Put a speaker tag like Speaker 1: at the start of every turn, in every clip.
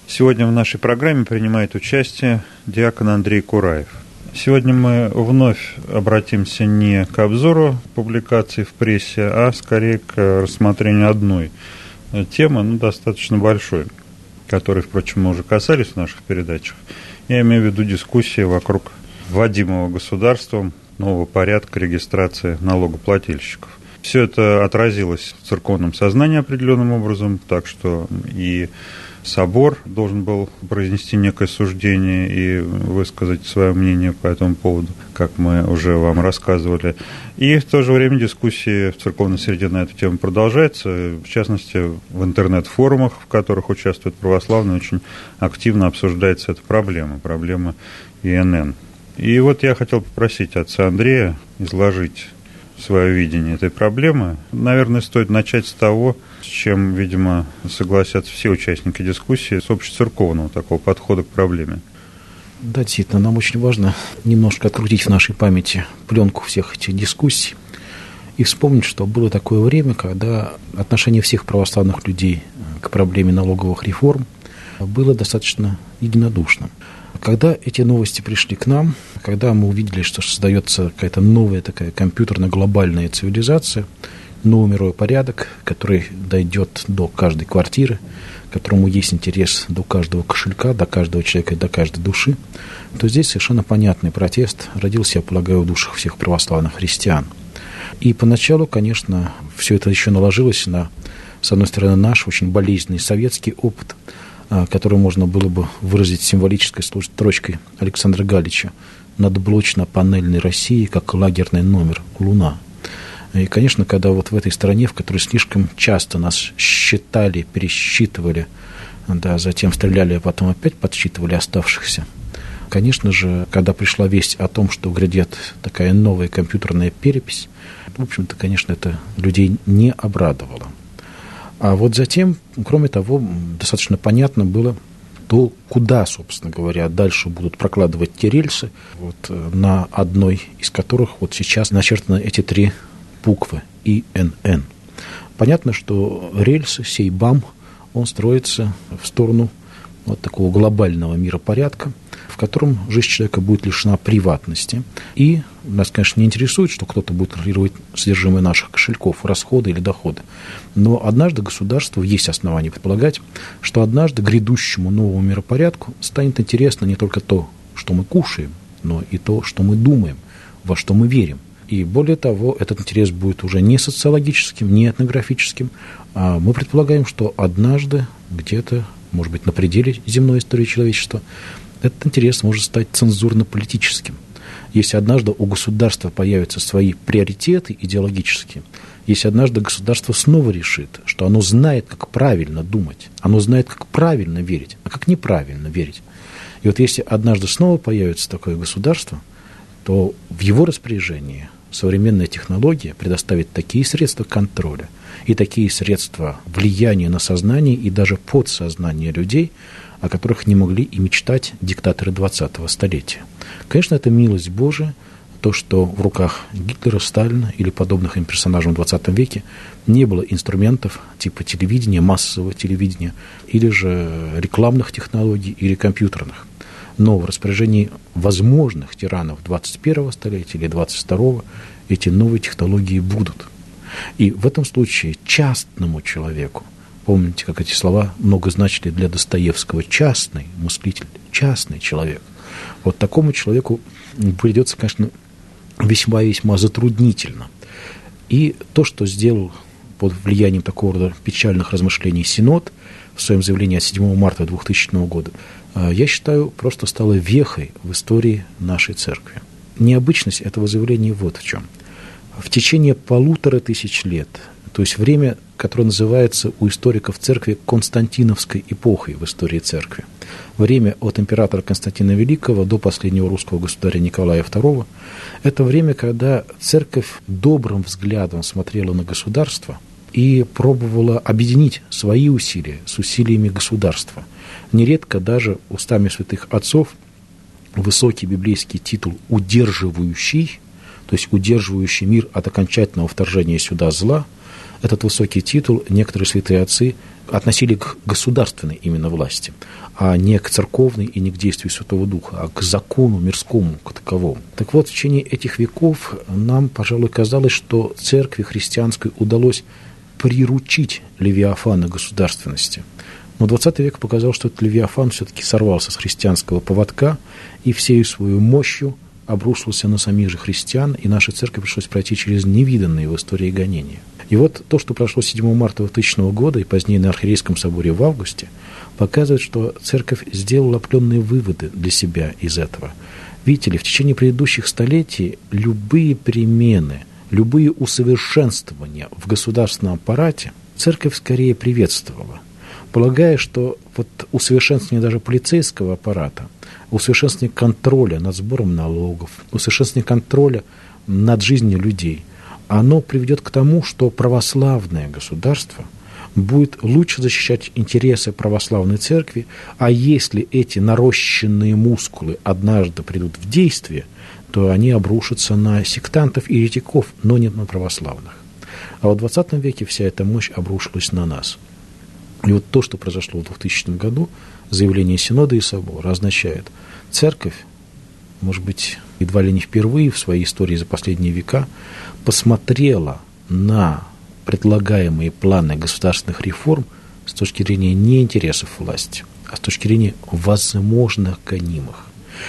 Speaker 1: Сегодня в нашей программе принимает участие диакон Андрей Кураев. Сегодня мы вновь обратимся не к обзору публикаций в прессе, а скорее к рассмотрению одной темы, достаточно большой, которой, впрочем, мы уже касались в наших передачах. Я имею в виду дискуссии вокруг вводимого государством нового порядка регистрации налогоплательщиков. Все это отразилось в церковном сознании определенным образом, так что и собор должен был произнести некое суждение и высказать свое мнение по этому поводу, как мы уже вам рассказывали. И в то же время дискуссии в церковной среде на эту тему продолжаются, в частности, в интернет-форумах, в которых участвуют православные, очень активно обсуждается эта проблема ИНН. И вот я хотел попросить отца Андрея изложить свое видение этой проблемы. Наверное, стоит начать с того, с чем, видимо, согласятся все участники дискуссии, с общецерковного такого подхода к проблеме.
Speaker 2: Да, действительно, нам очень важно немножко открутить в нашей памяти пленку всех этих дискуссий и вспомнить, что было такое время, когда отношение всех православных людей к проблеме налоговых реформ было достаточно единодушным. Когда эти новости пришли к нам, когда мы увидели, что создается какая-то новая такая компьютерно-глобальная цивилизация, новый мировой порядок, который дойдет до каждой квартиры, которому есть интерес до каждого кошелька, до каждого человека, до каждой души, то здесь совершенно понятный протест родился, я полагаю, в душах всех православных христиан. И поначалу, конечно, все это еще наложилось на, с одной стороны, наш очень болезненный советский опыт, который можно было бы выразить символической строчкой Александра Галича: «Надблочно-панельной России, как лагерный номер Луна». И, конечно, когда вот в этой стране, в которой слишком часто нас считали, пересчитывали, да, затем стреляли, а потом опять подсчитывали оставшихся, конечно же, когда пришла весть о том, что грядет такая новая компьютерная перепись, в общем-то, конечно, это людей не обрадовало. А вот затем, кроме того, достаточно понятно было то, куда, собственно говоря, дальше будут прокладывать те рельсы, на одной из которых вот сейчас начертаны эти три буквы ИНН. Понятно, что рельсы, сей БАМ, он строится в сторону вот такого глобального миропорядка, в котором жизнь человека будет лишена приватности. И нас, конечно, не интересует, что кто-то будет контролировать содержимое наших кошельков, расходы или доходы. Но однажды государству есть основания предполагать, что однажды грядущему новому миропорядку станет интересно не только то, что мы кушаем, но и то, что мы думаем, во что мы верим. И более того, этот интерес будет уже не социологическим, не этнографическим, а мы предполагаем, что однажды где-то, может быть, на пределе земной истории человечества, этот интерес может стать цензурно-политическим. Если однажды у государства появятся свои приоритеты идеологические, если однажды государство снова решит, что оно знает, как правильно думать, оно знает, как правильно верить, а как неправильно верить. И вот если однажды снова появится такое государство, то в его распоряжении современная технология предоставит такие средства контроля и такие средства влияния на сознание и даже подсознание людей, о которых не могли и мечтать диктаторы 20-го столетия. Конечно, это милость Божия, то, что в руках Гитлера, Сталина или подобных им персонажей в 20 веке не было инструментов типа телевидения, массового телевидения, или же рекламных технологий, или компьютерных. Но в распоряжении возможных тиранов 21-го столетия или 22-го эти новые технологии будут. И в этом случае частному человеку, помните, как эти слова много значили для Достоевского, частный мыслитель, частный человек, вот такому человеку придется, конечно, весьма-весьма затруднительно. И то, что сделал под влиянием такого рода печальных размышлений Синод в своем заявлении от 7 марта 2000 года, я считаю, просто стало вехой в истории нашей церкви. Необычность этого заявления вот в чем. В течение 1500 лет, то есть время, которое называется у историков церкви Константиновской эпохой в истории церкви, время от императора Константина Великого до последнего русского государя Николая II, это время, когда церковь добрым взглядом смотрела на государство и пробовала объединить свои усилия с усилиями государства. Нередко даже устами святых отцов высокий библейский титул «удерживающий», то есть удерживающий мир от окончательного вторжения сюда зла, этот высокий титул некоторые святые отцы относили к государственной именно власти, а не к церковной и не к действию Святого Духа, а к закону мирскому, к таковому. Так вот, в течение этих веков нам, пожалуй, казалось, что церкви христианской удалось приручить Левиафана государственности. Но 20 век показал, что этот Левиафан все-таки сорвался с христианского поводка и всей своей мощью обрушился на самих же христиан, и нашей церкви пришлось пройти через невиданные в истории гонения. И вот то, что прошло 7 марта 2000 года и позднее на Архиерейском соборе в августе, показывает, что церковь сделала определенные выводы для себя из этого. Видите ли, в течение предыдущих столетий любые перемены, любые усовершенствования в государственном аппарате церковь скорее приветствовала, полагая, что вот усовершенствование даже полицейского аппарата, усовершенствование контроля над сбором налогов, усовершенствование контроля над жизнью людей, оно приведет к тому, что православное государство будет лучше защищать интересы православной церкви, а если эти нарощенные мускулы однажды придут в действие, то они обрушатся на сектантов и еретиков, но не на православных. А в 20 веке вся эта мощь обрушилась на нас. И вот то, что произошло в 2000 году, заявление Синода и Собора означает, церковь, может быть, едва ли не впервые в своей истории за последние века посмотрела на предлагаемые планы государственных реформ с точки зрения не интересов власти, а с точки зрения возможных гонимых.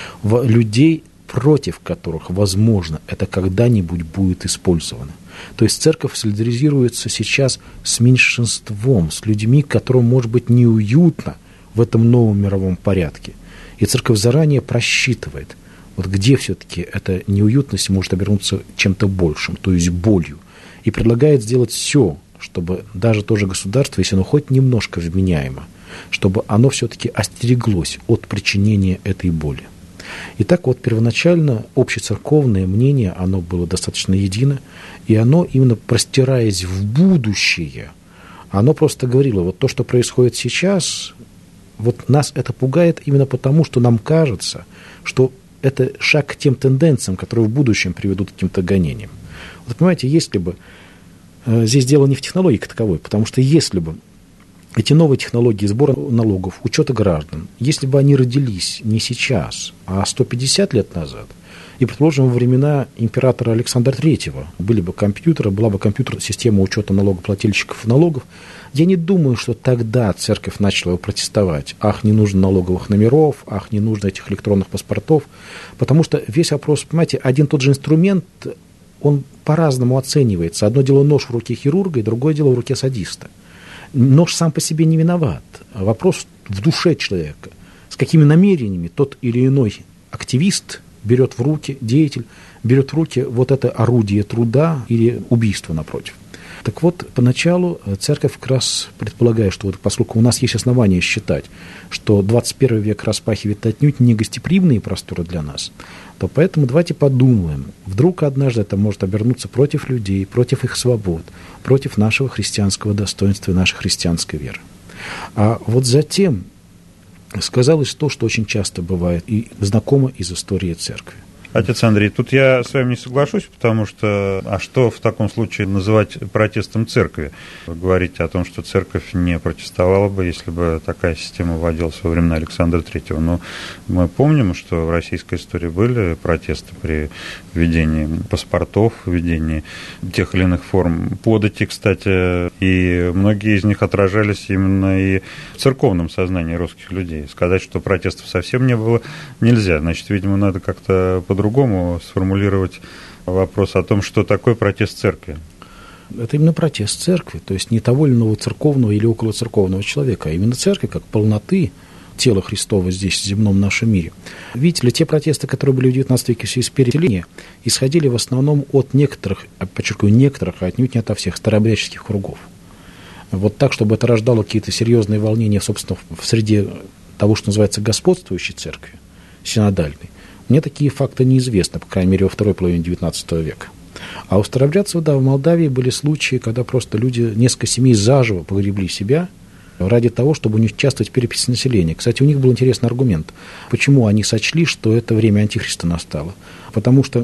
Speaker 2: Людей, против которых, возможно, это когда-нибудь будет использовано. То есть церковь солидаризируется сейчас с меньшинством, с людьми, которым, может быть, неуютно в этом новом мировом порядке. И церковь заранее просчитывает, вот где все-таки эта неуютность может обернуться чем-то большим, то есть болью. И предлагает сделать все, чтобы даже то же государство, если оно хоть немножко вменяемо, чтобы оно все-таки остереглось от причинения этой боли. Итак, вот первоначально общецерковное мнение, оно было достаточно едино, и оно, именно простираясь в будущее, оно просто говорило, вот то, что происходит сейчас, вот нас это пугает именно потому, что нам кажется, что это шаг к тем тенденциям, которые в будущем приведут к каким-то гонениям. Вот понимаете, если бы, здесь дело не в технологии как таковой, потому что если бы эти новые технологии сбора налогов, учета граждан, если бы они родились не сейчас, а 150 лет назад, и, предположим, во времена императора Александра III были бы компьютеры, была бы компьютерная система учета налогоплательщиков и налогов, я не думаю, что тогда церковь начала протестовать. Ах, не нужно налоговых номеров, ах, не нужно этих электронных паспортов. Потому что весь вопрос, понимаете, один тот же инструмент, он по-разному оценивается. Одно дело нож в руке хирурга, и другое дело в руке садиста. Нож сам по себе не виноват. Вопрос в душе человека. С какими намерениями тот или иной активист берет в руки, деятель, берет в руки вот это орудие труда или убийства напротив. Так вот, поначалу церковь как раз предполагает, что вот поскольку у нас есть основания считать, что 21 век распахивает отнюдь не гостеприимные просторы для нас, то поэтому давайте подумаем, вдруг однажды это может обернуться против людей, против их свобод, против нашего христианского достоинства и нашей христианской веры. А вот затем сказалось то, что очень часто бывает и знакомо из истории церкви.
Speaker 1: Отец Андрей, тут я с вами не соглашусь, потому что, а что в таком случае называть протестом церкви? Вы говорите о том, что церковь не протестовала бы, если бы такая система вводилась во времена Александра III. Но мы помним, что в российской истории были протесты при введении паспортов, введении тех или иных форм подати, кстати, и многие из них отражались именно и в церковном сознании русских людей. Сказать, что протестов совсем не было, нельзя. Значит, видимо, надо как-то по-другому сформулировать вопрос о том, что такое протест церкви.
Speaker 2: Это именно протест церкви, то есть не того или иного церковного или околоцерковного человека, а именно церкви как полноты тела Христова здесь, в земном нашем мире. Видите ли, те протесты, которые были в XIX веке из переселения, исходили в основном от некоторых, подчеркиваю, некоторых, а отнюдь не ото всех старообрядческих кругов. Вот так, чтобы это рождало какие-то серьезные волнения, собственно, в среде того, что называется господствующей церкви, синодальной. Мне такие факты неизвестны, по крайней мере, во второй половине XIX века. А у старообрядцев, да, в Молдавии были случаи, когда просто люди, несколько семей заживо погребли себя ради того, чтобы не участвовать в переписи населения. Кстати, у них был интересный аргумент. Почему они сочли, что это время Антихриста настало? Потому что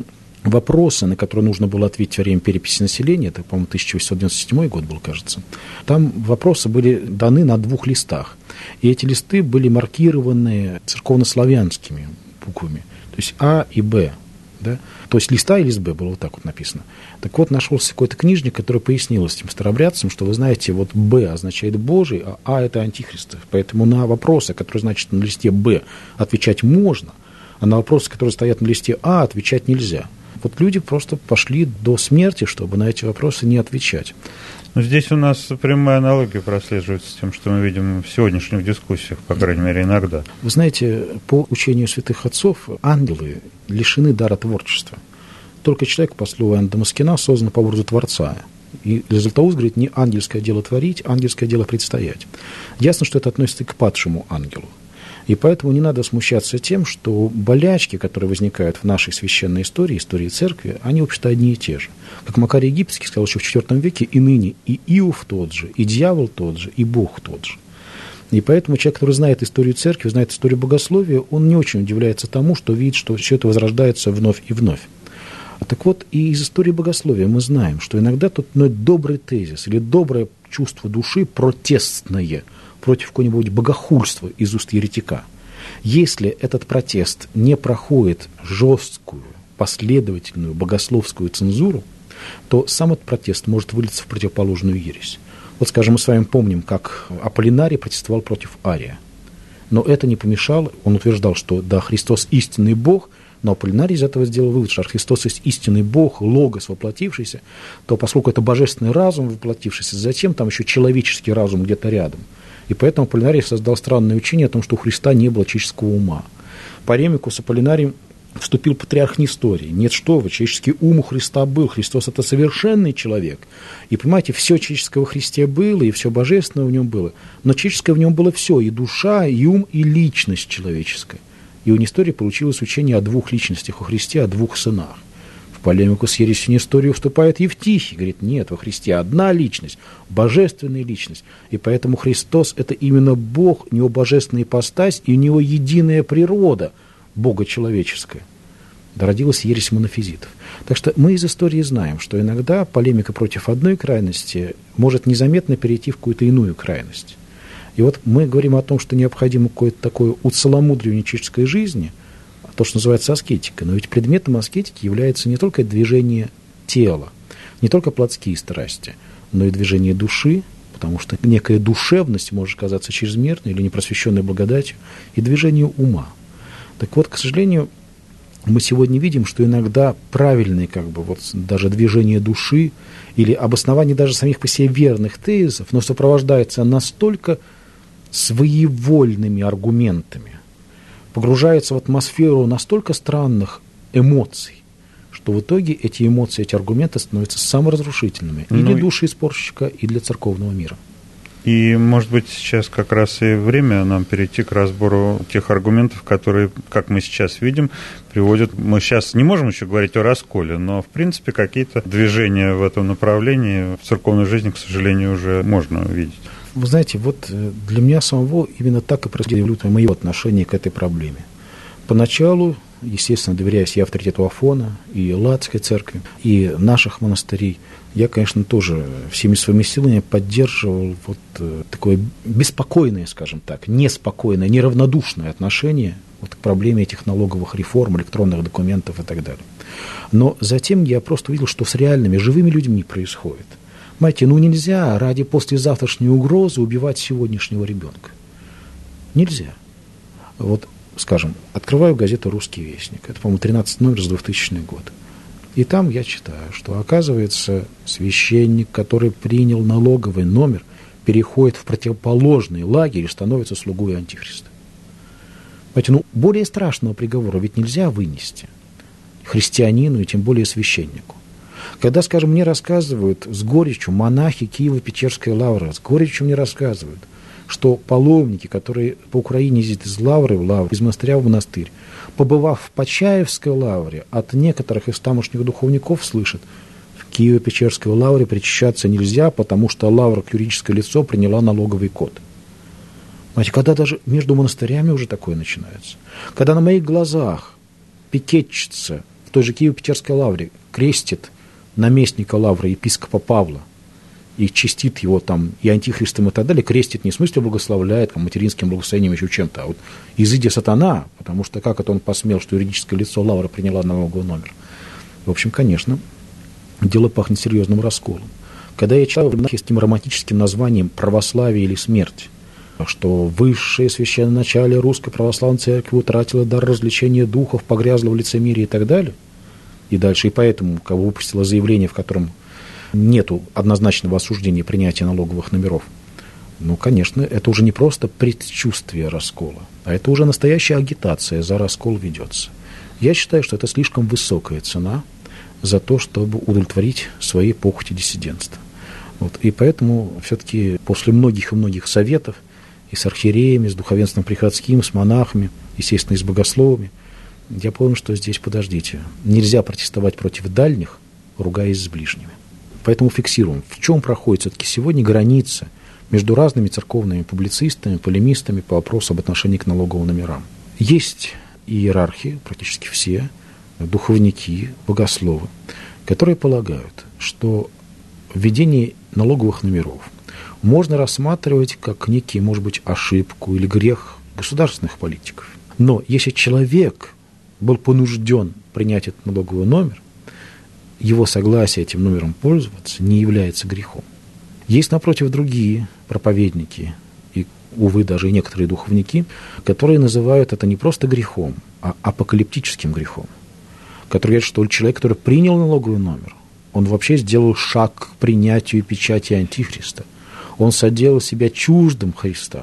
Speaker 2: вопросы, на которые нужно было ответить во время переписи населения, это, по-моему, 1897 год был, кажется, там вопросы были даны на 2 листах. И эти листы были маркированы церковнославянскими буквами, то есть А и Б. Да? То есть лист А и лист Б было вот так вот написано. Так вот, нашелся какой-то книжник, который пояснил этим старообрядцам, что, вы знаете, вот Б означает Божий, а А это антихристов. Поэтому на вопросы, которые значат на листе Б, отвечать можно, а на вопросы, которые стоят на листе А, отвечать нельзя. Вот люди просто пошли до смерти, чтобы на эти вопросы не отвечать.
Speaker 1: Но здесь у нас прямая аналогия прослеживается с тем, что мы видим в сегодняшних дискуссиях, по крайней мере, иногда.
Speaker 2: Вы знаете, по учению святых отцов, ангелы лишены дара творчества. Только человек, по слову Иоанна Дамаскина, создан по образу Творца. И Златоуст говорит, не ангельское дело творить, ангельское дело предстоять. Ясно, что это относится к падшему ангелу. И поэтому не надо смущаться тем, что болячки, которые возникают в нашей священной истории, истории церкви, они, в общем-то, одни и те же. Как Макарий Египетский сказал еще в IV веке, и ныне и Иов тот же, и дьявол тот же, и Бог тот же. И поэтому человек, который знает историю церкви, знает историю богословия, он не очень удивляется тому, что видит, что все это возрождается вновь и вновь. Так вот, и из истории богословия мы знаем, что иногда тот добрый тезис или доброе чувство души протестное против какого-нибудь богохульства из уст еретика. Если этот протест не проходит жесткую, последовательную богословскую цензуру, то сам этот протест может вылиться в противоположную ересь. Вот, скажем, мы с вами помним, как Аполлинарий протестовал против Ария. Но это не помешало, он утверждал, что да, Христос истинный Бог, но Аполлинарий из этого сделал вывод, что Христос есть истинный Бог, Логос воплотившийся, то поскольку это божественный разум воплотившийся, затем там еще человеческий разум где-то рядом. И поэтому Аполлинарий создал странное учение о том, что у Христа не было человеческого ума. В полемику с Аполлинарием вступил патриарх Несторий. Нет, что вы, человеческий ум у Христа был. Христос – это совершенный человек. И, понимаете, все человеческое во Христе было, и все божественное в нем было. Но человеческое в нем было все, и душа, и ум, и личность человеческая. И у Нестория получилось учение о 2 личностях, о Христе, о 2 сынах. В полемику с ересью Несторию вступает Евтихий, говорит, нет, во Христе одна личность, божественная личность, и поэтому Христос – это именно Бог, у него божественная ипостась, и у него единая природа, Бога человеческая. Родилась ересь монофизитов. Так что мы из истории знаем, что иногда полемика против одной крайности может незаметно перейти в какую-то иную крайность. И вот мы говорим о том, что необходимо какое-то такое уцеломудривание человеческой жизни, то, что называется аскетика. Но ведь предметом аскетики является не только движение тела, не только плотские страсти, но и движение души, потому что некая душевность может казаться чрезмерной или непросвещенной благодатью, и движение ума. Так вот, к сожалению, мы сегодня видим, что иногда правильные даже движение души или обоснование даже самих по себе верных тезисов, но сопровождается настолько своевольными аргументами, погружается в атмосферу настолько странных эмоций, что в итоге эти эмоции, эти аргументы становятся саморазрушительными и для души спорщика, и для церковного мира.
Speaker 1: И, может быть, сейчас как раз и время нам перейти к разбору тех аргументов, которые, как мы сейчас видим, приводят... Мы сейчас не можем еще говорить о расколе, но, в принципе, какие-то движения в этом направлении в церковной жизни, к сожалению, уже можно увидеть.
Speaker 2: Вы знаете, вот для меня самого именно так и происходит мое отношение к этой проблеме. Поначалу, естественно, доверяясь и авторитету Афона, и Ладской церкви, и наших монастырей, я, конечно, тоже всеми своими силами поддерживал вот такое беспокойное, скажем так, неспокойное, неравнодушное отношение вот к проблеме этих налоговых реформ, электронных документов и так далее. Но затем я просто увидел, что с реальными, живыми людьми происходит. Понимаете, нельзя ради послезавтрашней угрозы убивать сегодняшнего ребенка. Нельзя. Вот, скажем, открываю газету «Русский вестник». Это, по-моему, 13 номер с 2000 года. И там я читаю, что, оказывается, священник, который принял налоговый номер, переходит в противоположный лагерь и становится слугой антихриста. Понимаете, более страшного приговора ведь нельзя вынести христианину и тем более священнику. Когда, скажем, мне рассказывают с горечью монахи Киево-Печерской лавры, с горечью мне рассказывают, что паломники, которые по Украине ездят из лавры в лавру, из монастыря в монастырь, побывав в Почаевской лавре, от некоторых из тамошних духовников слышат, в Киево-Печерской лавре причащаться нельзя, потому что лавра, как юридическое лицо, приняла налоговый код. Понимаете, когда даже между монастырями уже такое начинается, когда на моих глазах пикетчица в той же Киево-Печерской лавре крестит наместника лавры епископа Павла и чистит его там и антихристом и так далее, крестит не в смысле благословляет, там, материнским благословением, еще чем-то, а вот изыди сатана, потому что как это он посмел, что юридическое лицо лавра приняла налоговый номер. В общем, конечно, дело пахнет серьезным расколом. Когда я читал с этим романтическим названием «Православие или смерть», что высшее священноначалие Русской Православной Церкви утратило дар развлечения духов, погрязло в лицемерии и так далее, и дальше, и поэтому выпустило заявление, в котором нету однозначного осуждения принятия налоговых номеров. Ну, конечно, это уже не просто предчувствие раскола, а это уже настоящая агитация, за раскол ведется. Я считаю, что это слишком высокая цена за то, чтобы удовлетворить свои похоти диссидентства. Вот. И поэтому все-таки после многих и многих советов и с архиереями, с духовенством приходским, с монахами, естественно, и с богословами, я понял, что здесь, подождите, нельзя протестовать против дальних, ругаясь с ближними. Поэтому фиксируем, в чем проходит все-таки сегодня граница между разными церковными публицистами, полемистами по вопросу об отношении к налоговым номерам. Есть иерархи, практически все, духовники, богословы, которые полагают, что введение налоговых номеров можно рассматривать как некий, может быть, ошибку или грех государственных политиков. Но если человек был понужден принять этот налоговый номер, его согласие этим номером пользоваться не является грехом. Есть, напротив, другие проповедники и, увы, даже и некоторые духовники, которые называют это не просто грехом, а апокалиптическим грехом, которые говорят, что человек, который принял налоговый номер, он вообще сделал шаг к принятию печати Антихриста. Он соделал себя чуждым Христа.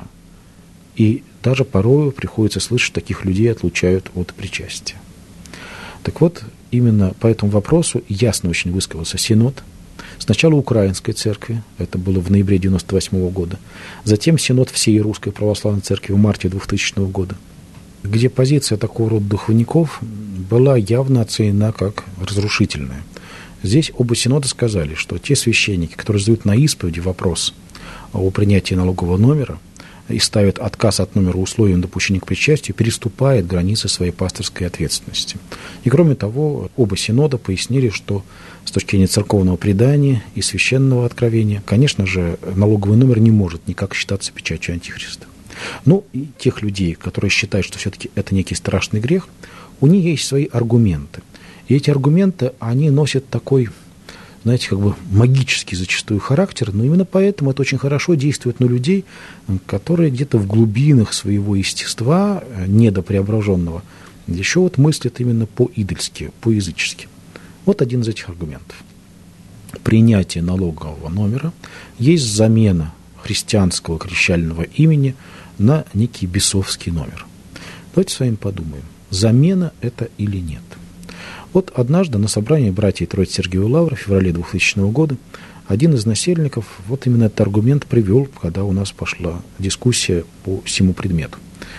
Speaker 2: И даже порою приходится слышать, что таких людей отлучают от причастия. Так вот, именно по этому вопросу ясно очень высказался Синод. Сначала Украинской церкви, это было в ноябре 1998 года, затем Синод всей Русской Православной Церкви в марте 2000 года, где позиция такого рода духовников была явно оценена как разрушительная. Здесь оба синода сказали, что те священники, которые задают на исповеди вопрос о принятии налогового номера и ставят отказ от номера условием допущения к причастию, переступает границы своей пасторской ответственности. И кроме того, оба синода пояснили, что с точки зрения церковного предания и священного откровения, конечно же, налоговый номер не может никак считаться печатью Антихриста. Ну, и тех людей, которые считают, что все-таки это некий страшный грех, у них есть свои аргументы. И эти аргументы, они носят такой, знаете, как бы магический зачастую характер, но именно поэтому это очень хорошо действует на людей, которые где-то в глубинах своего естества, недопреображенного, еще вот мыслят именно по-идольски, по-язычески. Вот один из этих аргументов. Принятие налогового номера есть замена христианского крещального имени на некий бесовский номер. Давайте с вами подумаем, замена это или нет. Вот однажды на собрании братьев Троицы Сергиевой Лавры в феврале 2000 года один из насельников вот именно этот аргумент привел, когда у нас пошла дискуссия по всему предмету.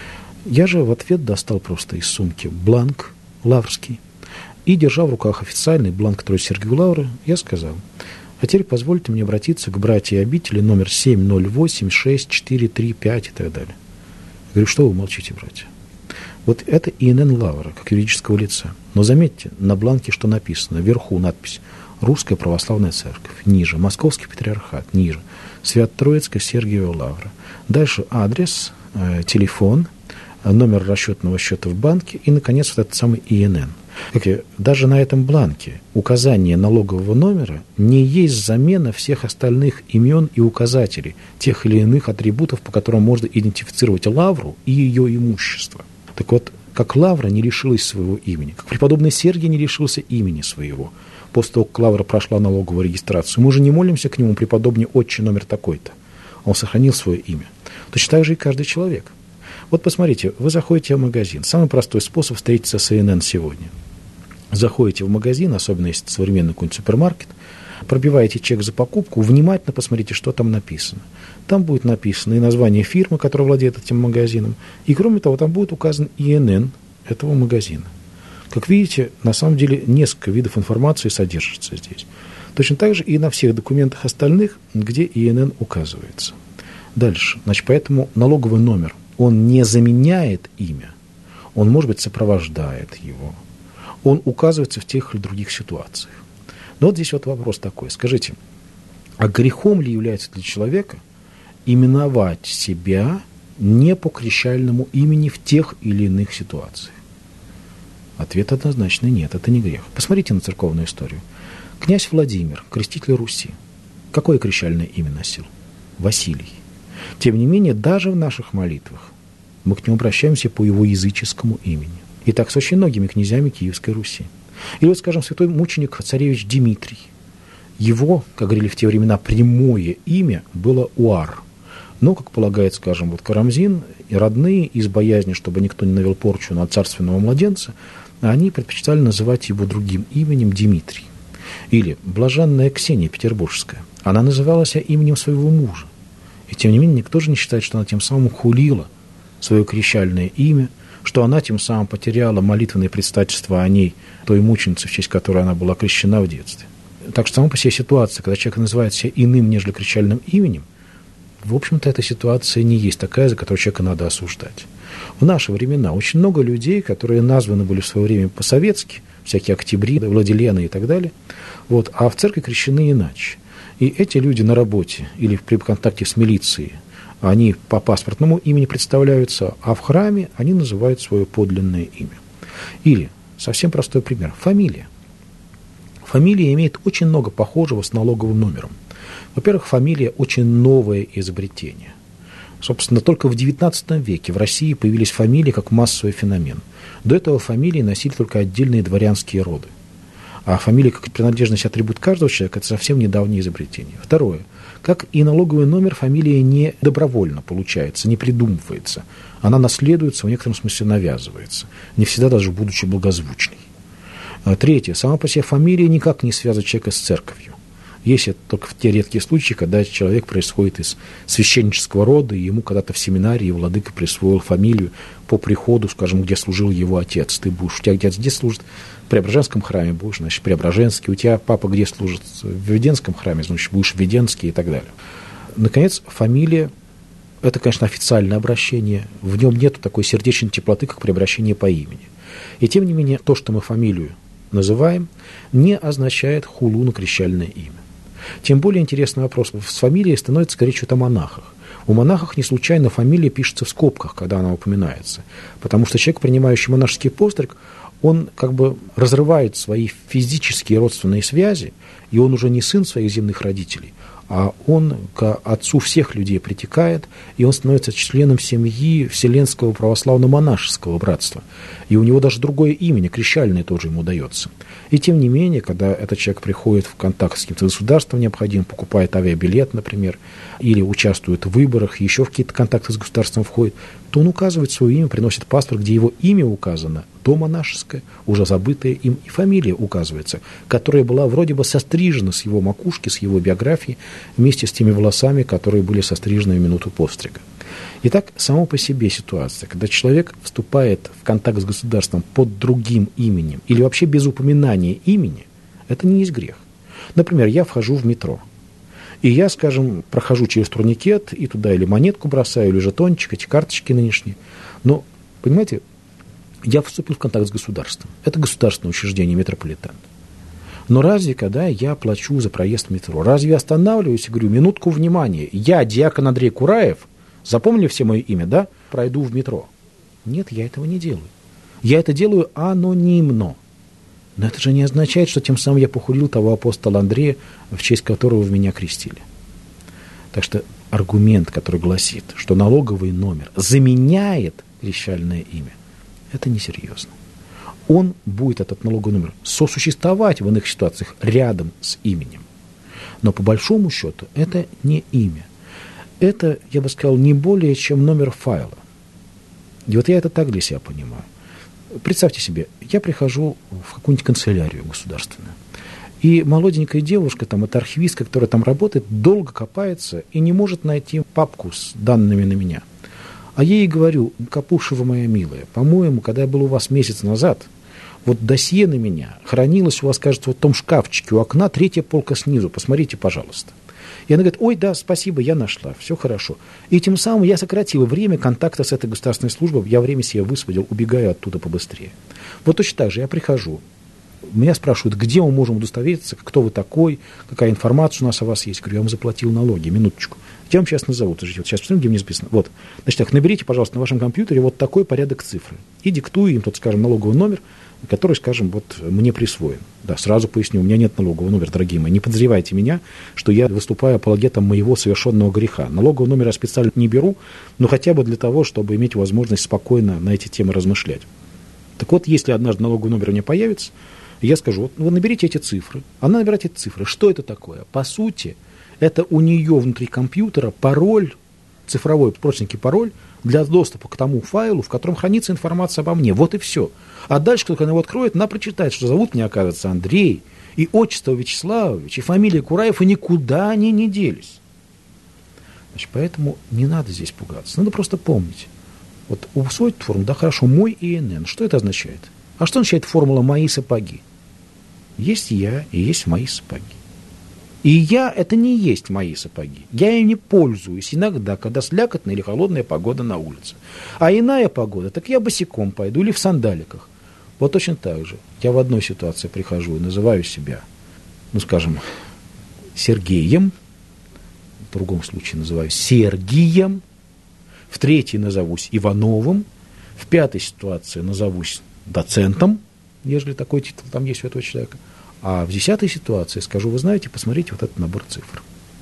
Speaker 2: Я же в ответ достал просто из сумки бланк лаврский и, держа в руках официальный бланк Троицы Сергиевой Лавры, я сказал: а теперь позвольте мне обратиться к братьям обители номер 7086435 и так далее. Я говорю, что вы молчите, братья? Вот это ИНН Лавра, как юридического лица. Но заметьте, на бланке что написано? Вверху надпись «Русская Православная Церковь», ниже «Московский Патриархат», ниже «Свято-Троицкая Сергиева Лавра». Дальше адрес, телефон, номер расчетного счета в банке и, наконец, вот этот самый ИНН. Даже на этом бланке указание налогового номера не есть замена всех остальных имен и указателей, тех или иных атрибутов, по которым можно идентифицировать Лавру и ее имущество. Так вот, как Лавра не лишилась своего имени, как преподобный Сергий не лишился имени своего, после того, как Лавра прошла налоговую регистрацию, мы же не молимся к нему, преподобный отче номер такой-то. Он сохранил свое имя. Точно так же и каждый человек. Вот посмотрите, вы заходите в магазин. Самый простой способ встретиться с ИНН сегодня. Заходите в магазин, особенно если это современный какой-нибудь супермаркет, пробиваете чек за покупку, внимательно посмотрите, что там написано. Там будет написано и название фирмы, которая владеет этим магазином, и, кроме того, там будет указан ИНН этого магазина. Как видите, на самом деле несколько видов информации содержится здесь. Точно так же и на всех документах остальных, где ИНН указывается. Дальше. Значит, поэтому налоговый номер, он не заменяет имя, он, может быть, сопровождает его. он указывается в тех или других ситуациях. Но вот здесь вот вопрос такой. Скажите, а грехом ли является для человека именовать себя не по крещальному имени в тех или иных ситуациях? Ответ однозначно нет, это не грех. Посмотрите на церковную историю. Князь Владимир, креститель Руси, какое крещальное имя носил? Василий. Тем не менее, даже в наших молитвах мы к нему обращаемся по его языческому имени. И так с очень многими князьями Киевской Руси. Или вот, скажем, святой мученик царевич Дмитрий. Его, как говорили в те времена, прямое имя было Уар. Но, как полагает, скажем, вот Карамзин и родные, из боязни, чтобы никто не навел порчу на царственного младенца, они предпочитали называть его другим именем Дмитрий. Или блаженная Ксения Петербургская. Она называлась именем своего мужа. И тем не менее, никто же не считает, что она тем самым хулила свое крещальное имя, что она тем самым потеряла молитвенное предстательство о ней, той мученице, в честь которой она была крещена в детстве. Так что сама по себе ситуация, когда человек называет себя иным, нежели крещальным именем, в общем-то, эта ситуация не есть такая, за которую человека надо осуждать. В наши времена очень много людей, которые названы были в свое время по-советски, всякие октябри, Владилены и так далее, вот, а в церкви крещены иначе. И эти люди на работе или при контакте с милицией, они по паспортному имени представляются, а в храме они называют свое подлинное имя. Или, совсем простой пример, фамилия. Фамилия имеет очень много похожего с налоговым номером. Во-первых, фамилия – очень новое изобретение. Собственно, только в XIX веке в России появились фамилии как массовый феномен. До этого фамилии носили только отдельные дворянские роды. А фамилия как принадлежность, атрибут каждого человека – это совсем недавнее изобретение. Второе. Как и налоговый номер, фамилия не добровольно получается, не придумывается. Она наследуется, в некотором смысле навязывается, не всегда даже будучи благозвучной. Третье. Сама по себе фамилия никак не связывает человека с церковью. Есть это только в те редкие случаи, когда человек происходит из священнического рода, и ему когда-то в семинарии владыка присвоил фамилию по приходу, скажем, где служил его отец. Ты будешь, у тебя отец где служит? В Преображенском храме будешь, значит, Преображенский. У тебя папа где служит? В Веденском храме, значит, будешь Веденский и так далее. Наконец, фамилия – это, конечно, официальное обращение. В нем нет такой сердечной теплоты, как при обращении по имени. И тем не менее, то, что мы фамилию называем, не означает хулу на крещальное имя. Тем более интересный вопрос. С фамилией становится речь о монахах. У монахов не случайно фамилия пишется в скобках, когда она упоминается. Потому что человек, принимающий монашеский постриг, он как бы разрывает свои физические родственные связи, и он уже не сын своих земных родителей, а он к отцу всех людей притекает, и он становится членом семьи Вселенского православно-монашеского братства. И у него даже другое имя, крещальное, тоже ему дается. И тем не менее, когда этот человек приходит в контакт с каким-то государством необходимым, покупает авиабилет, например, или участвует в выборах, еще в какие-то контакты с государством входит, то он указывает свое имя, приносит паспорт, где его имя указано, домонашеское, уже забытое им, и фамилия указывается, которая была вроде бы сострижена с его макушки, с его биографии, вместе с теми волосами, которые были сострижены в минуту пострига. Итак, само по себе ситуация, когда человек вступает в контакт с государством под другим именем или вообще без упоминания имени, это не есть грех. Например, я вхожу в метро, и я, скажем, прохожу через турникет, и туда или монетку бросаю, или жетончик, эти карточки нынешние. Но, понимаете, я вступил в контакт с государством. Это государственное учреждение, метрополитен. Но разве, когда я плачу за проезд в метро, разве я останавливаюсь и говорю, минутку внимания, я, диакон Андрей Кураев, запомнили все мое имя, да? Пройду в метро. Нет, я этого не делаю. Я это делаю анонимно. Но это же не означает, что тем самым я похулил того апостола Андрея, в честь которого в меня крестили. Так что аргумент, который гласит, что налоговый номер заменяет крещальное имя, это несерьезно. Он будет, этот налоговый номер, сосуществовать в иных ситуациях рядом с именем. Но по большому счету это не имя. Это, я бы сказал, не более чем номер файла. И вот я это так для себя понимаю. Представьте себе, я прихожу в какую-нибудь канцелярию государственную, и молоденькая девушка, там, это архивистка, которая там работает, долго копается и не может найти папку с данными на меня. А я ей говорю, Капушева моя милая, по-моему, когда я был у вас месяц назад, вот досье на меня хранилось у вас, кажется, вот в том шкафчике у окна, 3-я полка снизу, посмотрите, пожалуйста. И она говорит, ой, да, спасибо, я нашла, все хорошо. И тем самым я сократила время контакта с этой государственной службой, я время себе высвободил, убегаю оттуда побыстрее. Вот точно так же я прихожу Меня спрашивают, где мы можем удостовериться, кто вы такой, какая информация у нас о вас есть. Говорю, я вам заплатил налоги, минуточку. Я вам сейчас назову, вот сейчас посмотрим, где мне записано. Вот, значит, так, наберите, пожалуйста, на вашем компьютере вот такой порядок цифры и диктую им тот, скажем, налоговый номер, который, скажем, вот мне присвоен. Да, сразу поясню, у меня нет налогового номера, дорогие мои. Не подозревайте меня, что я выступаю апологетом моего совершенного греха. Налоговый номер я специально не беру, но хотя бы для того, чтобы иметь возможность спокойно на эти темы размышлять. Так вот, если однажды налоговый номер у меня появится, я скажу, вот вы наберите эти цифры. Она набирает эти цифры. Что это такое? По сути, это у нее внутри компьютера пароль, цифровой, простенький пароль для доступа к тому файлу, в котором хранится информация обо мне. Вот и все. А дальше, когда она его откроет, она прочитает, что зовут меня, оказывается, Андрей, и отчество Вячеславович, и фамилия Кураев, и никуда они не делись. Значит, поэтому не надо здесь пугаться. Надо просто помнить. Вот усвоить формулу, да, хорошо, мой ИНН. Что это означает? А что означает формула «мои сапоги»? Есть я и есть мои сапоги. И я – это не есть мои сапоги. Я ими пользуюсь иногда, когда слякотная или холодная погода на улице. А иная погода, так я босиком пойду или в сандаликах. Вот точно так же. Я в одной ситуации прихожу и называю себя, ну, скажем, Сергеем, в другом случае называю Сергием, в третьей назовусь Ивановым, в пятой ситуации назовусь доцентом, ежели такой титул там есть у этого человека. А в 10-й ситуации скажу, вы знаете, посмотрите вот этот набор цифр.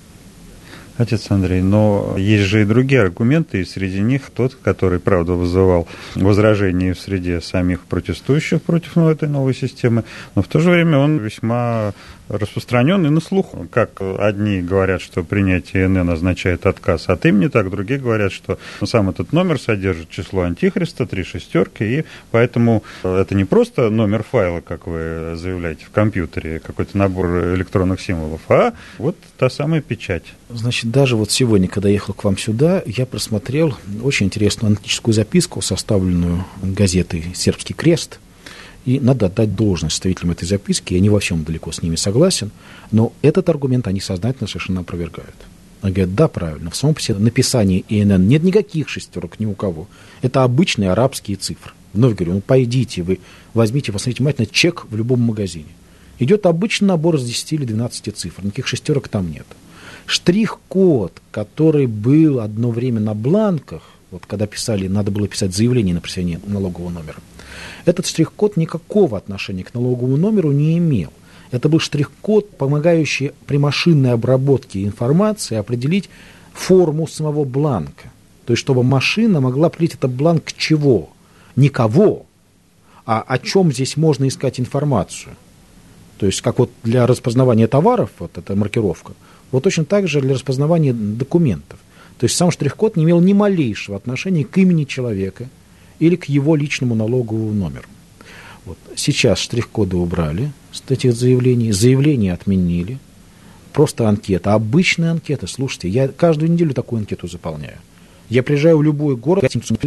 Speaker 1: Отец Андрей, но есть же и другие аргументы, и среди них тот, который, правда, вызывал возражения в среде самих протестующих против этой новой системы, но в то же время он весьма распространен и на слуху. Как одни говорят, что принятие ИНН означает отказ от имени, так другие говорят, что сам этот номер содержит число антихриста, 3 шестерки, и поэтому это не просто номер файла, как вы заявляете в компьютере, какой-то набор электронных символов, а вот та самая печать.
Speaker 2: Значит, даже вот сегодня, когда я ехал к вам сюда, я просмотрел очень интересную аналитическую записку, составленную газетой «Сербский крест». И надо отдать должность составителям этой записки. Я не во всем далеко с ними согласен, но этот аргумент они сознательно совершенно опровергают. Они говорят, да, правильно, в самом по себе написании ИНН нет никаких шестерок ни у кого. Это обычные арабские цифры. Вновь говорю, пойдите, вы возьмите, посмотрите внимательно чек в любом магазине. Идет обычный набор из 10 или 12 цифр, никаких шестерок там нет. Штрих-код, который был одно время на бланках, вот когда писали, надо было писать заявление на присвоение налогового номера, этот штрих-код никакого отношения к налоговому номеру не имел. Это был штрих-код, помогающий при машинной обработке информации определить форму самого бланка. То есть, чтобы машина могла определить этот бланк к чего? Не кого, а о чем здесь можно искать информацию. То есть, как вот для распознавания товаров, вот эта маркировка, вот точно так же для распознавания документов. То есть, сам штрих-код не имел ни малейшего отношения к имени человека или к его личному налоговому номеру. Вот. Сейчас штрих-коды убрали с этих заявлений, заявления отменили, просто анкета, обычная анкета. Слушайте, я каждую неделю такую анкету заполняю. Я приезжаю в любой город,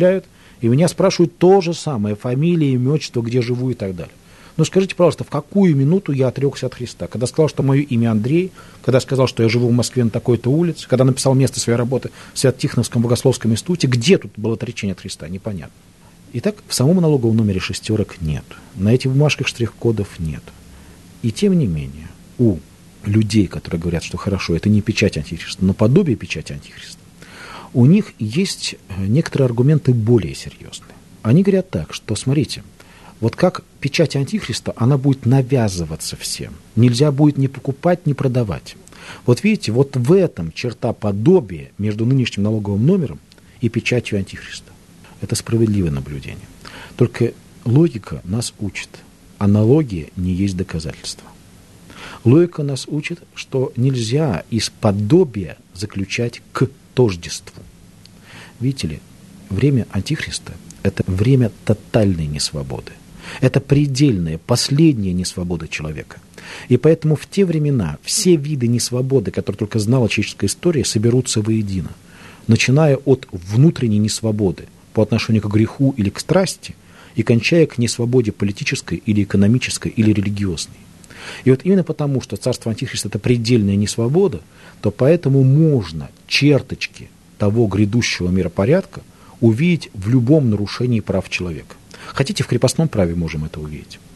Speaker 2: и меня спрашивают то же самое, фамилия, имя, отчество, где живу и так далее. Но скажите, пожалуйста, в какую минуту я отрекся от Христа? Когда сказал, что мое имя Андрей, когда сказал, что я живу в Москве на такой-то улице, когда написал место своей работы в Свято-Тихоновском богословском институте, где тут было отречение от Христа? Непонятно. Итак, в самом налоговом номере шестерок нет. На этих бумажках штрих-кодов нет. И тем не менее, у людей, которые говорят, что хорошо, это не печать антихриста, но подобие печати антихриста, у них есть некоторые аргументы более серьезные. Они говорят так, что, смотрите, вот как печать антихриста, она будет навязываться всем. Нельзя будет ни покупать, ни продавать. Вот видите, вот в этом черта подобия между нынешним налоговым номером и печатью антихриста. Это справедливое наблюдение. Только логика нас учит. Аналогия не есть доказательство. Логика нас учит, что нельзя из подобия заключать к тождеству. Видите ли, время антихриста – это время тотальной несвободы. Это предельная, последняя несвобода человека. И поэтому в те времена все виды несвободы, которые только знала человеческая история, соберутся воедино. Начиная от внутренней несвободы по отношению к греху или к страсти, и кончая к несвободе политической или экономической или религиозной. И вот именно потому, что царство антихриста – это предельная несвобода, то поэтому можно черточки того грядущего миропорядка увидеть в любом нарушении прав человека. Хотите, в крепостном праве можем это увидеть.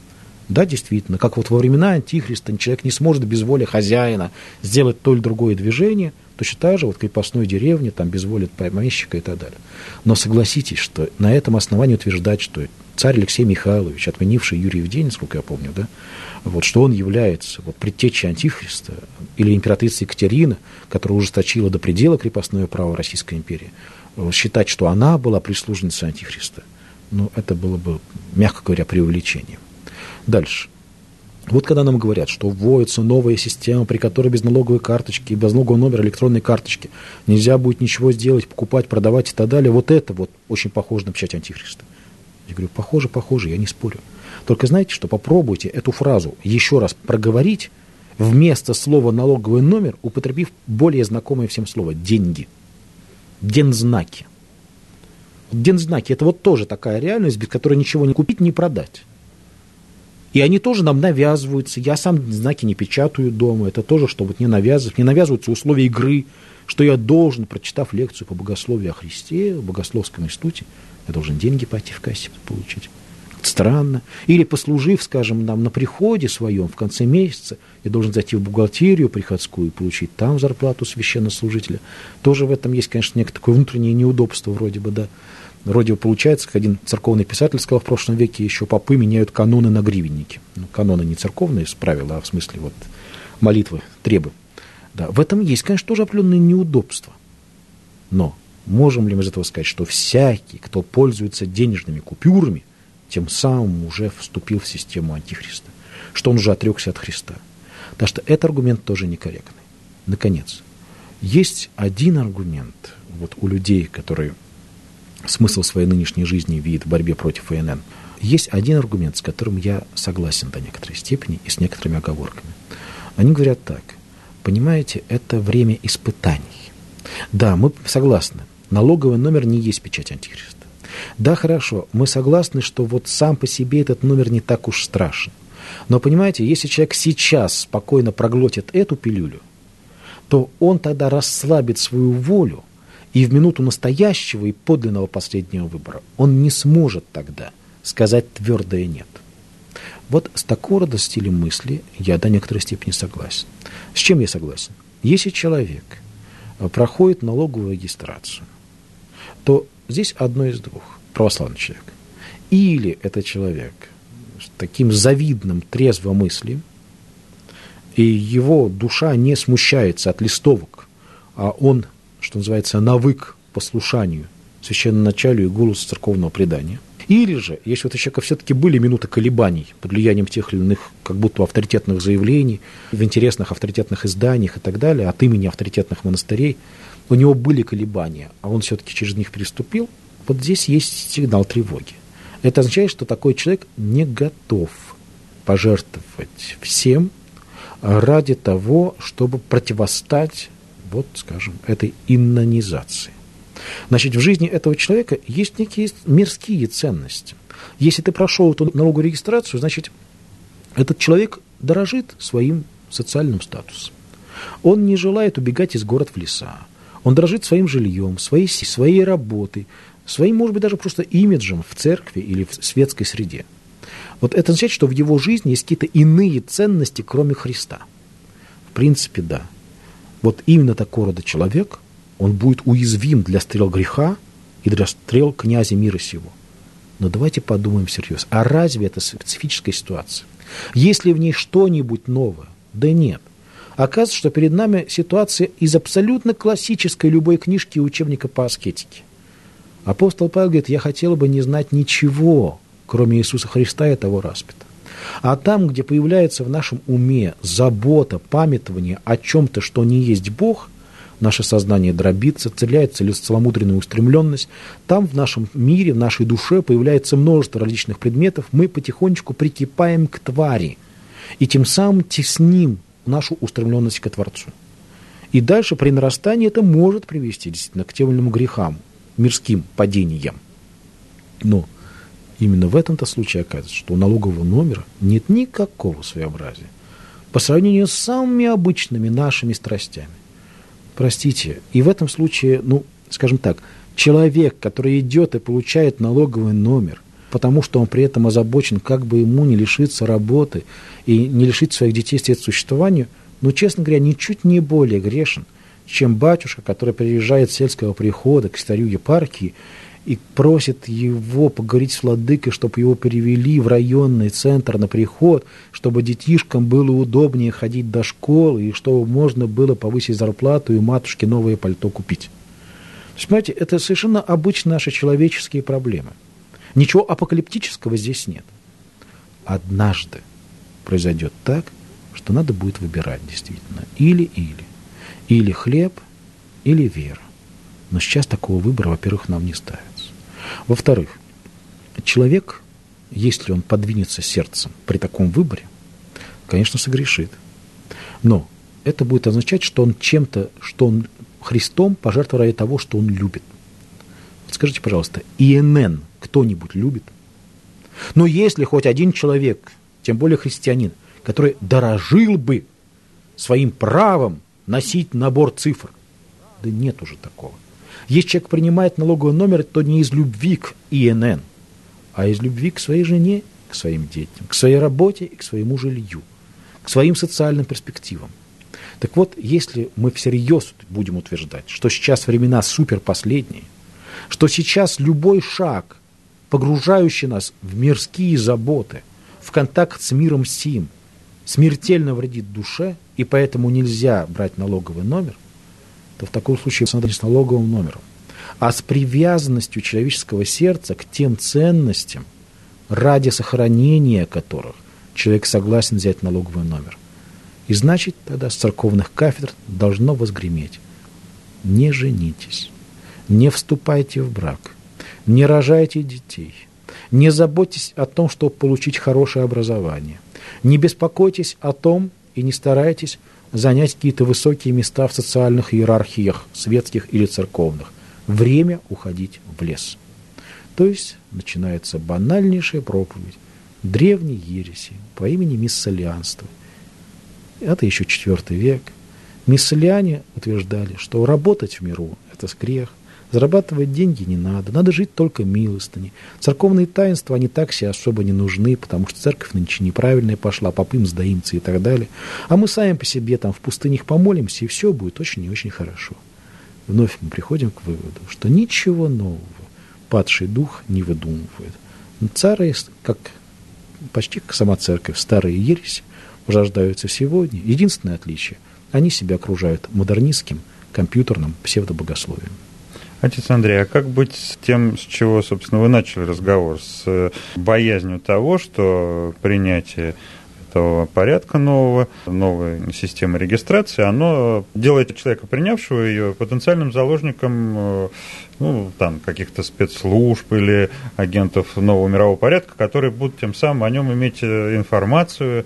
Speaker 2: Да, действительно, как вот во времена Антихриста человек не сможет без воли хозяина сделать то или другое движение, точно так же вот в крепостной деревне, там без воли помещика и так далее. Но согласитесь, что на этом основании утверждать, что царь Алексей Михайлович, отменивший Юрьев день, насколько я помню, да, вот, что он является вот, предтечей Антихриста, или императрица Екатерина, которая ужесточила до предела крепостное право Российской империи, считать, что она была прислужницей Антихриста, ну, это было бы, мягко говоря, преувеличением. Дальше. Вот когда нам говорят, что вводится новая система, при которой без налоговой карточки и без налогового номера электронной карточки нельзя будет ничего сделать, покупать, продавать и так далее, вот это вот очень похоже на печать Антихриста. Я говорю, похоже, я не спорю. Только знаете что, попробуйте эту фразу еще раз проговорить, вместо слова «налоговый номер», употребив более знакомое всем слово «деньги». Дензнаки. Дензнаки – это вот тоже такая реальность, без которой ничего не купить, не продать. И они тоже нам навязываются. Я сам знаки не печатаю дома. Это тоже, чтобы не навязывать. Мне навязываются условия игры, что я должен, прочитав лекцию по богословию о Христе, в Богословском институте, я должен деньги пойти в кассе получить. Странно. Или послужив, скажем, нам на приходе своем в конце месяца, я должен зайти в бухгалтерию приходскую и получить там зарплату священнослужителя. Тоже в этом есть, конечно, некое такое внутреннее неудобство вроде бы, да. Вроде бы получается, как один церковный писатель сказал в прошлом веке, еще попы меняют каноны на гривенники. Ну, каноны не церковные правила, а в смысле вот молитвы, требы. Да, в этом есть, конечно, тоже определенные неудобства. Но можем ли мы из этого сказать, что всякий, кто пользуется денежными купюрами, тем самым уже вступил в систему Антихриста, что он уже отрекся от Христа? Так что этот аргумент тоже некорректный. Наконец, есть один аргумент вот у людей, которые смысл своей нынешней жизни видит в борьбе против ИНН. Есть один аргумент, с которым я согласен до некоторой степени и с некоторыми оговорками. Они говорят так: понимаете, это время испытаний. Да, мы согласны, налоговый номер не есть печать Антихриста. Да, хорошо, мы согласны, что вот сам по себе этот номер не так уж страшен. Но, понимаете, если человек сейчас спокойно проглотит эту пилюлю, то он тогда расслабит свою волю, и в минуту настоящего и подлинного последнего выбора он не сможет тогда сказать твердое «нет». Вот с такого рода стилем мысли я до некоторой степени согласен. С чем я согласен? Если человек проходит налоговую регистрацию, то здесь одно из двух. Православный человек. Или это человек с таким завидным трезвомыслием, и его душа не смущается от листовок, а он, что называется, навык послушанию священноначалию и голосу церковного предания. Или же, если вот у человека все-таки были минуты колебаний под влиянием тех или иных как будто авторитетных заявлений, в интересных авторитетных изданиях и так далее, от имени авторитетных монастырей, у него были колебания, а он все-таки через них переступил, вот здесь есть сигнал тревоги. Это означает, что такой человек не готов пожертвовать всем ради того, чтобы противостать, вот, скажем, этой иннонизации. Значит, в жизни этого человека есть некие мирские ценности. Если ты прошел эту налоговую регистрацию, значит, этот человек дорожит своим социальным статусом. Он не желает убегать из города в леса. Он дорожит своим жильем, своей работой, своим, может быть, даже просто имиджем в церкви или в светской среде. Вот это означает, что в его жизни есть какие-то иные ценности, кроме Христа. В принципе, да. Вот именно такого рода человек, он будет уязвим для стрел греха и для стрел князя мира сего. Но давайте подумаем всерьез. А разве это специфическая ситуация? Есть ли в ней что-нибудь новое? Да нет. Оказывается, что перед нами ситуация из абсолютно классической любой книжки и учебника по аскетике. Апостол Павел говорит: я хотел бы не знать ничего, кроме Иисуса Христа и того распята. А там, где появляется в нашем уме забота, памятование о чем-то, что не есть Бог, наше сознание дробится, целяется целомудренная устремленность, там в нашем мире, в нашей душе появляется множество различных предметов, мы потихонечку прикипаем к твари и тем самым тесним нашу устремленность к Творцу. И дальше при нарастании это может привести действительно к тем или иным грехам, мирским падениям. Но именно в этом-то случае оказывается, что у налогового номера нет никакого своеобразия по сравнению с самыми обычными нашими страстями. Простите, и в этом случае, скажем так, человек, который идет и получает налоговый номер, потому что он при этом озабочен, как бы ему не лишиться работы и не лишить своих детей средств существованию, но, честно говоря, ничуть не более грешен, чем батюшка, который приезжает с сельского прихода к старю епархии и просит его поговорить с владыкой, чтобы его перевели в районный центр на приход, чтобы детишкам было удобнее ходить до школы и чтобы можно было повысить зарплату и матушке новое пальто купить. То есть, понимаете, это совершенно обычные наши человеческие проблемы. Ничего апокалиптического здесь нет. Однажды произойдет так, что надо будет выбирать действительно или-или. Или хлеб, или вера. Но сейчас такого выбора, во-первых, нам не ставится. Во-вторых, человек, если он подвинется сердцем при таком выборе, конечно, согрешит. Но это будет означать, что он чем-то, что он Христом пожертвовал ради того, что он любит. Вот скажите, пожалуйста, ИНН кто-нибудь любит? Но если хоть один человек, тем более христианин, который дорожил бы своим правом носить набор цифр, да нет уже такого. Если человек принимает налоговый номер, то не из любви к ИНН, а из любви к своей жене, к своим детям, к своей работе и к своему жилью, к своим социальным перспективам. Так вот, если мы всерьез будем утверждать, что сейчас времена суперпоследние, что сейчас любой шаг, погружающий нас в мирские заботы, в контакт с миром сим, смертельно вредит душе, и поэтому нельзя брать налоговый номер, то в таком случае надо не с налоговым номером, а с привязанностью человеческого сердца к тем ценностям, ради сохранения которых человек согласен взять налоговый номер. И значит, тогда с церковных кафедр должно возгреметь: не женитесь, не вступайте в брак, не рожайте детей, не заботьтесь о том, чтобы получить хорошее образование, не беспокойтесь о том и не старайтесь занять какие-то высокие места в социальных иерархиях, светских или церковных. Время уходить в лес. То есть начинается банальнейшая проповедь древней ереси по имени миссалианство. Это еще IV век. Миссалиане утверждали, что работать в миру – это грех, зарабатывать деньги не надо жить только милостыней. Церковные таинства, они так себе особо не нужны, потому что церковь нынче неправильная пошла, попы им сдаимся и так далее. А мы сами по себе там в пустынях помолимся, и все будет очень и очень хорошо. Вновь мы приходим к выводу, что ничего нового падший дух не выдумывает. Старые, как почти как сама церковь, старые ереси возрождаются сегодня. Единственное отличие – они себя окружают модернистским, компьютерным псевдобогословием.
Speaker 1: Отец Андрей, а как быть с тем, с чего, собственно, вы начали разговор, с боязнью того, что принятие этого порядка нового, новой системы регистрации, оно делает человека, принявшего ее, потенциальным заложником каких-то спецслужб или агентов нового мирового порядка, которые будут тем самым о нем иметь информацию,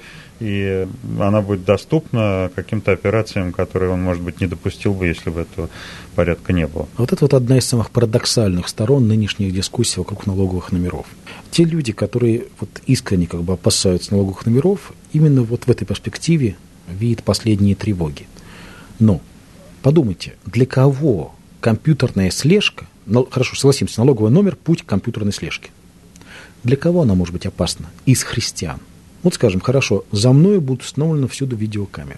Speaker 1: и она будет доступна каким-то операциям, которые он, может быть, не допустил бы, если бы этого порядка не было.
Speaker 2: Вот это вот одна из самых парадоксальных сторон нынешних дискуссий вокруг налоговых номеров. Те люди, которые искренне опасаются налоговых номеров, именно в этой перспективе видят последние тревоги. Но подумайте, для кого компьютерная слежка, хорошо, согласимся, налоговый номер – путь к компьютерной слежке. Для кого она может быть опасна? Из христиан. Вот скажем, хорошо, за мной будут установлены всюду видеокамеры.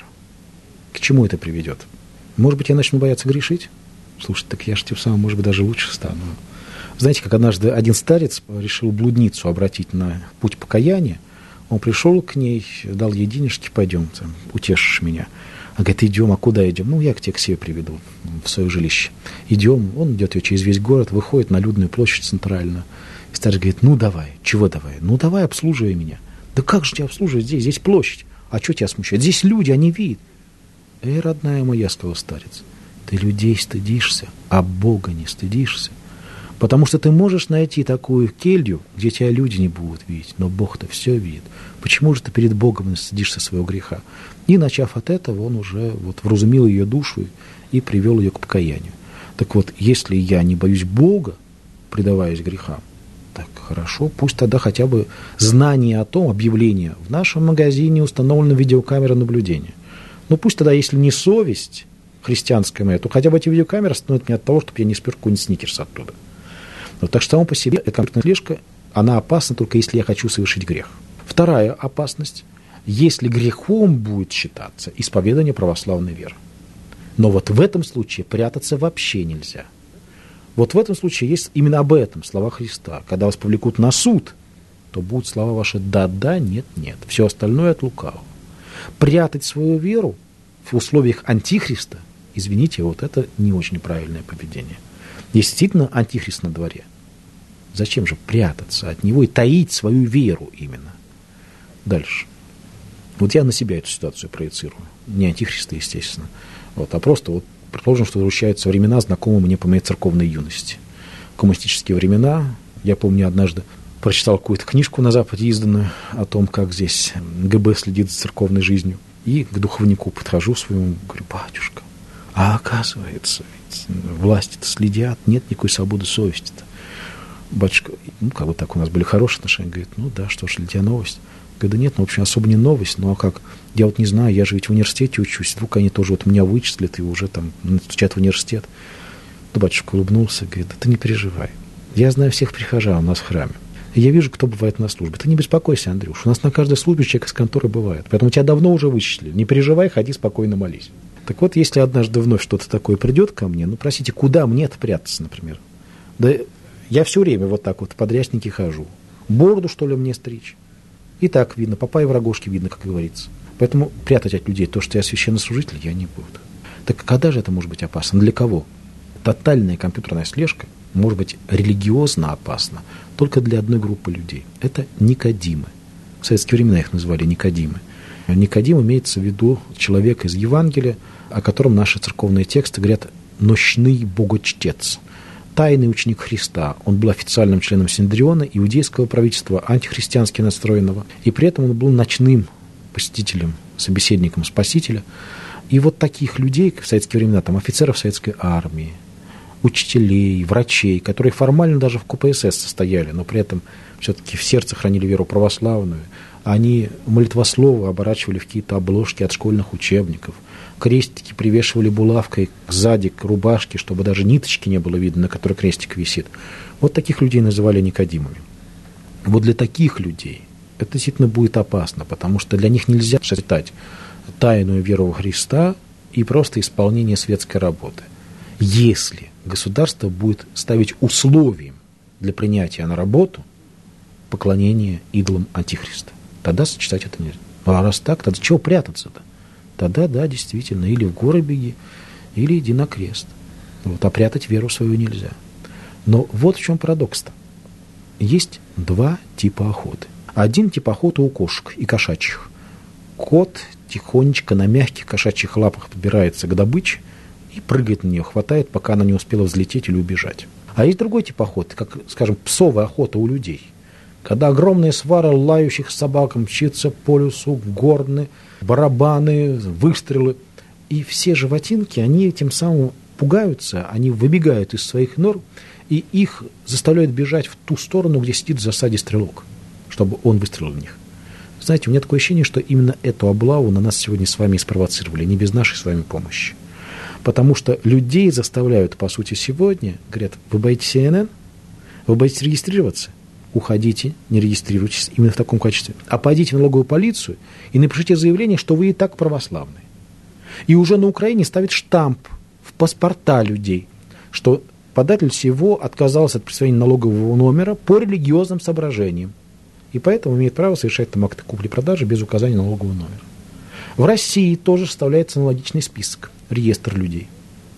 Speaker 2: К чему это приведет? Может быть, я начну бояться грешить? Слушай, так я же тем самым, может быть, даже лучше стану. Знаете, как однажды один старец решил блудницу обратить на путь покаяния. Он пришел к ней, дал ей денежки: пойдем, утешишь меня. Она говорит: идем, а куда идем? Я к тебе к себе приведу, в свое жилище. Идем, он идет ее через весь город, выходит на людную площадь центральную. И старец говорит: давай, чего давай? Давай, обслуживай меня. Да как же тебя обслуживать здесь? Здесь площадь. А что тебя смущает? Здесь люди, они видят. Родная моя, сказал старец, ты людей стыдишься, а Бога не стыдишься. Потому что ты можешь найти такую келью, где тебя люди не будут видеть, но Бог-то все видит. Почему же ты перед Богом не стыдишься своего греха? И, начав от этого, он уже вразумил ее душу и привел ее к покаянию. Так вот, если я не боюсь Бога, предаваясь грехам, так хорошо, пусть тогда хотя бы знание о том, объявление: в нашем магазине установлена видеокамера наблюдения. Пусть тогда, если не совесть христианская моя, то хотя бы эти видеокамеры остановят меня от того, чтобы я не спер какой-нибудь сникерс оттуда. Так что само по себе эта компьютерная слежка Она опасна только если я хочу совершить грех. Вторая опасность, если грехом будет считаться исповедание православной веры. Но вот в этом случае прятаться вообще нельзя. Вот в этом случае есть именно об этом слова Христа. Когда вас повлекут на суд, то будут слова ваши «да-да», «нет-нет». Все остальное от лукавого. Прятать свою веру в условиях антихриста, извините, вот это не очень правильное поведение. Если действительно антихрист на дворе, зачем же прятаться от него и таить свою веру именно? Дальше. Вот я на себя эту ситуацию проецирую. Не антихриста, естественно. Вот, а просто вот предположим, что возвращаются времена, знакомые мне по моей церковной юности. Коммунистические времена. Я помню, однажды прочитал какую-то книжку на Западе изданную о том, как здесь ГБ следит за церковной жизнью. И к духовнику подхожу своему, говорю: батюшка, а оказывается, ведь власти-то следят, нет никакой свободы совести-то. Батюшка, ну, как бы так у нас были хорошие отношения, говорит: ну да, что ж, для тебя новость. Говорит: да нет, ну, в общем, особо не новость, ну, а как? Я вот не знаю, я же ведь в университете учусь, вдруг они тоже вот меня вычислят и уже там стучат в университет. Ну, батюшка улыбнулся, говорит: да ты не переживай. Я знаю всех прихожан у нас в храме. Я вижу, кто бывает на службе. Ты не беспокойся, Андрюш. У нас на каждой службе человек из конторы бывает. Поэтому тебя давно уже вычислили. Не переживай, ходи спокойно молись. Так вот, если однажды вновь что-то такое придет ко мне, ну, простите, куда мне-то прятаться, например? Да я все время вот так вот в подрясники хожу. Бороду, что ли, мне стричь? И так видно, попа и в рогожке видно, как говорится. Поэтому прятать от людей то, что я священнослужитель, я не буду. Так когда же это может быть опасно? Для кого? Тотальная компьютерная слежка может быть религиозно опасна только для одной группы людей. Это никодимы. В советские времена их называли никодимы. Никодим имеется в виду человек из Евангелия, о котором наши церковные тексты говорят «ночный богочтец». Тайный ученик Христа. Он был официальным членом Синедриона, иудейского правительства, антихристиански настроенного. И при этом он был ночным посетителем, собеседником Спасителя. И вот таких людей в советские времена, там офицеров советской армии, учителей, врачей, которые формально даже в КПСС состояли, но при этом все-таки в сердце хранили веру православную, они молитвословы оборачивали в какие-то обложки от школьных учебников, крестики привешивали булавкой сзади к рубашке, чтобы даже ниточки не было видно, на которой крестик висит. Вот таких людей называли никодимами. Вот для таких людей это действительно будет опасно, потому что для них нельзя считать тайную веру во Христа и просто исполнение светской работы. Если государство будет ставить условием для принятия на работу поклонение идолам антихриста, тогда сочетать это нельзя. А раз так, тогда чего прятаться-то? Тогда, да, действительно, или в горы беги, или иди на крест. Вот, а прятать веру свою нельзя. Но вот в чем парадокс-то. Есть два типа охоты. Один тип охоты у кошек и кошачьих. Кот тихонечко на мягких кошачьих лапах подбирается к добыче и прыгает на нее, хватает, пока она не успела взлететь или убежать. А есть другой тип охоты, как, скажем, псовая охота у людей. Когда огромная свара лающих собак мчится по лесу, горны, барабаны, выстрелы. И все животинки, они тем самым пугаются, они выбегают из своих нор, и их заставляют бежать в ту сторону, где сидит в засаде стрелок, чтобы он выстрелил в них. Знаете, у меня такое ощущение, что именно эту облаву на нас сегодня с вами и спровоцировали, не без нашей с вами помощи. Потому что людей заставляют, по сути, сегодня, говорят: вы боитесь CNN? Вы боитесь регистрироваться? Уходите, не регистрируйтесь именно в таком качестве. А пойдите в налоговую полицию и напишите заявление, что вы и так православные. И уже на Украине ставят штамп в паспорта людей, что податель всего отказался от присвоения налогового номера по религиозным соображениям. И поэтому имеет право совершать там акты купли-продажи без указания налогового номера. В России тоже составляется аналогичный список, реестр людей.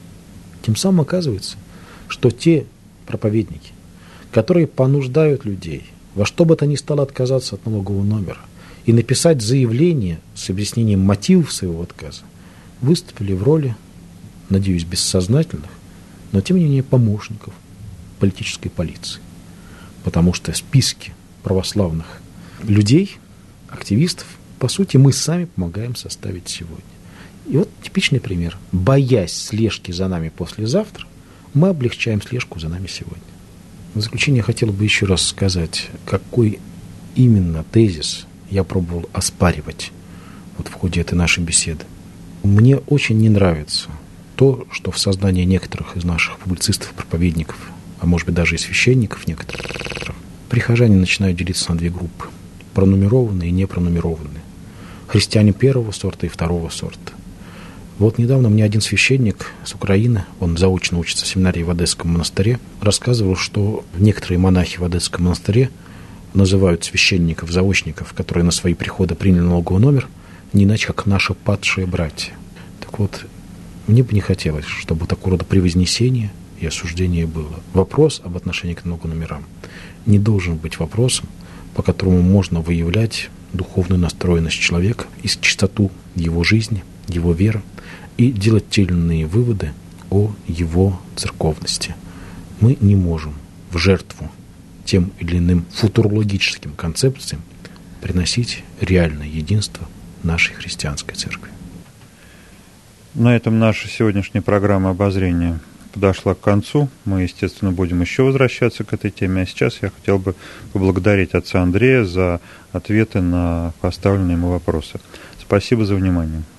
Speaker 2: Тем самым оказывается, что те проповедники, которые понуждают людей во что бы то ни стало отказаться от налогового номера и написать заявление с объяснением мотивов своего отказа, выступили в роли, надеюсь, бессознательных, но тем не менее помощников политической полиции. Потому что списки православных людей, активистов, по сути, мы сами помогаем составить сегодня. И вот типичный пример. Боясь слежки за нами послезавтра, мы облегчаем слежку за нами сегодня. В заключение я хотел бы еще раз сказать, какой именно тезис я пробовал оспаривать вот в ходе этой нашей беседы. Мне очень не нравится то, что в сознании некоторых из наших публицистов, проповедников, а может быть даже и священников некоторых, Прихожане начинают делиться на две группы: пронумерованные и непронумерованные. Христиане первого сорта и второго сорта. Вот недавно мне один священник с Украины, он заочно учится в семинарии в Одесском монастыре, рассказывал, что некоторые монахи в Одесском монастыре называют священников, заочников, которые на свои приходы приняли налоговый номер, не иначе, как наши падшие братья. Так вот, мне бы не хотелось, чтобы такого рода превознесение и осуждение было. Вопрос об отношении к налоговым номерам не должен быть вопросом, по которому можно выявлять духовную настроенность человека и чистоту его жизни, его веры, и делать те или иные выводы о его церковности. Мы не можем в жертву тем или иным футурологическим концепциям приносить реальное единство нашей христианской церкви.
Speaker 1: На этом наша сегодняшняя программа обозрения подошла к концу. Мы, естественно, будем еще возвращаться к этой теме. А сейчас я хотел бы поблагодарить отца Андрея за ответы на поставленные ему вопросы. Спасибо за внимание.